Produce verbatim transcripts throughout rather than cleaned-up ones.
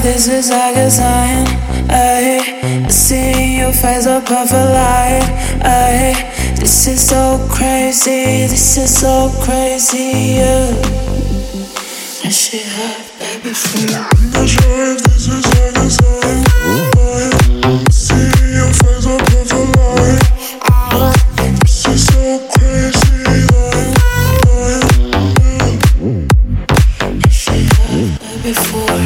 This is like a sign. I see your face above a light. I This is so crazy. This is so crazy. Yeah. And she had baby free. I'm not sure if this is like a sign. I see your face above a light. This is so crazy. And she had baby before.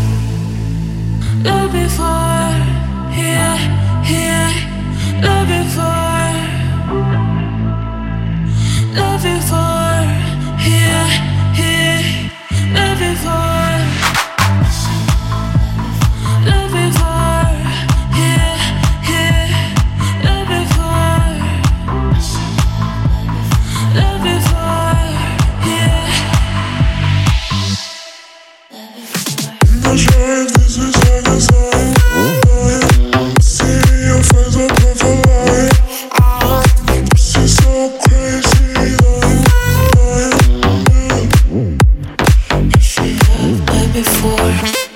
Love before, yeah, yeah. Love before, love before, yeah, yeah. Love before, love before, yeah, yeah. Love before, love before, yeah. I'm not sure if this is like a sign. See your face above a light. This is so crazy. And she had that before.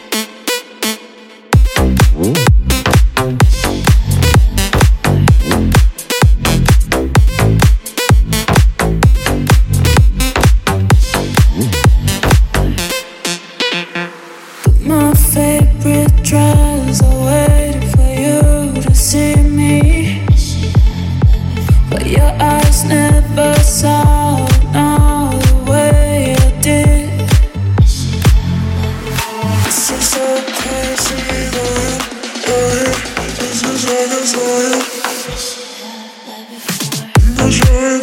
My favorite dress, I waited for you to see me, but your eyes never saw it all the way I did. This is so crazy, man. Hey, this is like a sign. I'm not sure.